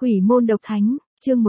Quỷ môn độc thánh, chương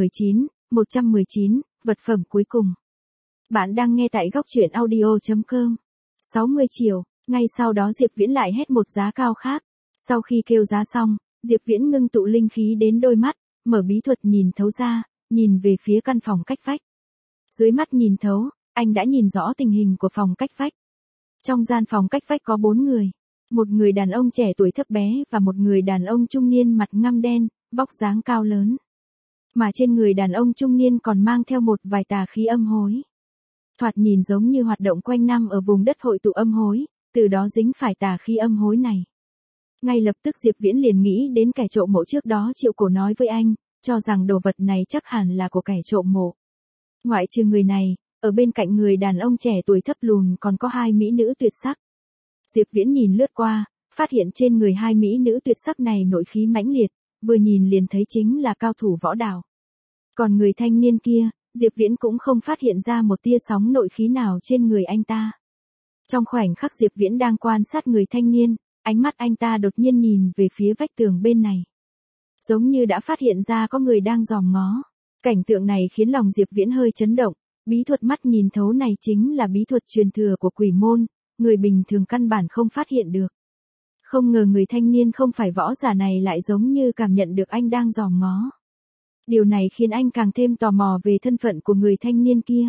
119, vật phẩm cuối cùng. Bạn đang nghe tại góc truyện audio.com. 60 triệu, ngay sau đó Diệp Viễn lại hét một giá cao khác. Sau khi kêu giá xong, Diệp Viễn ngưng tụ linh khí đến đôi mắt, mở bí thuật nhìn thấu ra, nhìn về phía căn phòng cách vách. Dưới mắt nhìn thấu, anh đã nhìn rõ tình hình của phòng cách vách. Trong gian phòng cách vách có 4 người. Một người đàn ông trẻ tuổi thấp bé và một người đàn ông trung niên mặt ngăm đen, vóc dáng cao lớn. Mà trên người đàn ông trung niên còn mang theo một vài tà khí âm hối. Thoạt nhìn giống như hoạt động quanh năm ở vùng đất hội tụ âm hối, từ đó dính phải tà khí âm hối này. Ngay lập tức Diệp Viễn liền nghĩ đến kẻ trộm mộ trước đó Triệu Cổ nói với anh, cho rằng đồ vật này chắc hẳn là của kẻ trộm mộ. Ngoại trừ người này, ở bên cạnh người đàn ông trẻ tuổi thấp lùn còn có 2 mỹ nữ tuyệt sắc. Diệp Viễn nhìn lướt qua, phát hiện trên người 2 mỹ nữ tuyệt sắc này nội khí mãnh liệt, vừa nhìn liền thấy chính là cao thủ võ đạo. Còn người thanh niên kia, Diệp Viễn cũng không phát hiện ra một tia sóng nội khí nào trên người anh ta. Trong khoảnh khắc Diệp Viễn đang quan sát người thanh niên, ánh mắt anh ta đột nhiên nhìn về phía vách tường bên này. Giống như đã phát hiện ra có người đang dòm ngó. Cảnh tượng này khiến lòng Diệp Viễn hơi chấn động, bí thuật mắt nhìn thấu này chính là bí thuật truyền thừa của quỷ môn, người bình thường căn bản không phát hiện được. Không ngờ người thanh niên không phải võ giả này lại giống như cảm nhận được anh đang dòm ngó. Điều này khiến anh càng thêm tò mò về thân phận của người thanh niên kia.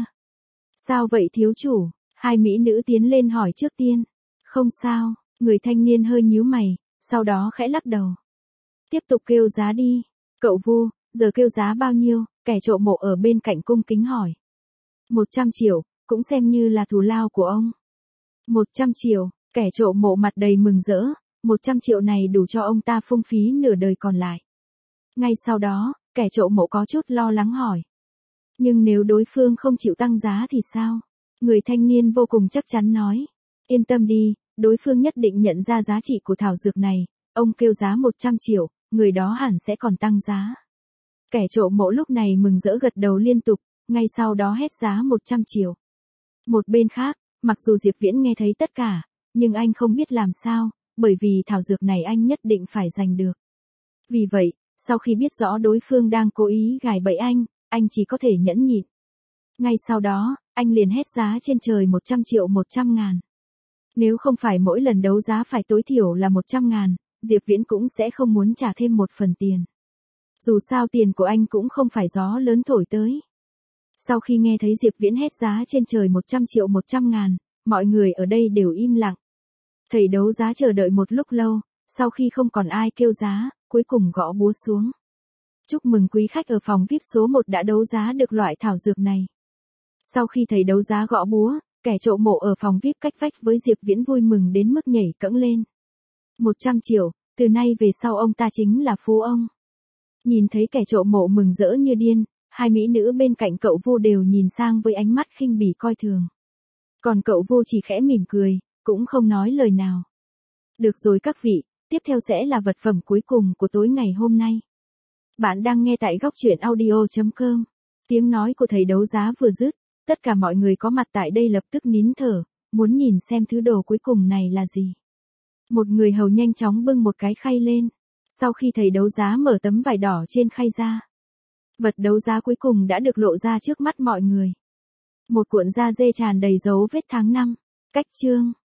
Sao vậy thiếu chủ? 2 mỹ nữ tiến lên hỏi trước tiên. Không sao, người thanh niên hơi nhíu mày, sau đó khẽ lắc đầu. Tiếp tục kêu giá đi. Cậu Vu, giờ kêu giá bao nhiêu? Kẻ trộm mộ ở bên cạnh cung kính hỏi. 100 triệu, cũng xem như là thù lao của ông. 100 triệu, kẻ trộm mộ mặt đầy mừng rỡ, 100 triệu này đủ cho ông ta phung phí nửa đời còn lại. Ngay sau đó, kẻ trộm mộ có chút lo lắng hỏi. Nhưng nếu đối phương không chịu tăng giá thì sao? Người thanh niên vô cùng chắc chắn nói. Yên tâm đi, đối phương nhất định nhận ra giá trị của thảo dược này, ông kêu giá 100 triệu, người đó hẳn sẽ còn tăng giá. Kẻ trộm mộ lúc này mừng rỡ gật đầu liên tục, ngay sau đó hét giá 100 triệu. Một bên khác, mặc dù Diệp Viễn nghe thấy tất cả, nhưng anh không biết làm sao, bởi vì thảo dược này anh nhất định phải giành được. Vì vậy, sau khi biết rõ đối phương đang cố ý gài bẫy anh chỉ có thể nhẫn nhịn. Ngay sau đó, anh liền hét giá trên trời 100 triệu 100 ngàn. Nếu không phải mỗi lần đấu giá phải tối thiểu là 100 ngàn, Diệp Viễn cũng sẽ không muốn trả thêm một phần tiền. Dù sao tiền của anh cũng không phải gió lớn thổi tới. Sau khi nghe thấy Diệp Viễn hét giá trên trời 100 triệu 100 ngàn, mọi người ở đây đều im lặng. Thầy đấu giá chờ đợi một lúc lâu, sau khi không còn ai kêu giá, cuối cùng gõ búa xuống. Chúc mừng quý khách ở phòng VIP số 1 đã đấu giá được loại thảo dược này. Sau khi thầy đấu giá gõ búa, kẻ trộm mộ ở phòng VIP cách vách với Diệp Viễn vui mừng đến mức nhảy cẫng lên. 100 triệu, từ nay về sau ông ta chính là phú ông. Nhìn thấy kẻ trộm mộ mừng rỡ như điên, 2 mỹ nữ bên cạnh cậu Vu đều nhìn sang với ánh mắt khinh bỉ coi thường. Còn cậu Vu chỉ khẽ mỉm cười, cũng không nói lời nào. Được rồi các vị, tiếp theo sẽ là vật phẩm cuối cùng của tối ngày hôm nay. Bạn đang nghe tại góc truyện audio.com. Tiếng nói của thầy đấu giá vừa dứt, tất cả mọi người có mặt tại đây lập tức nín thở, muốn nhìn xem thứ đồ cuối cùng này là gì. Một người hầu nhanh chóng bưng một cái khay lên. Sau khi thầy đấu giá mở tấm vải đỏ trên khay ra, vật đấu giá cuối cùng đã được lộ ra trước mắt mọi người. Một cuộn da dê tràn đầy dấu vết tháng năm. Cách chương.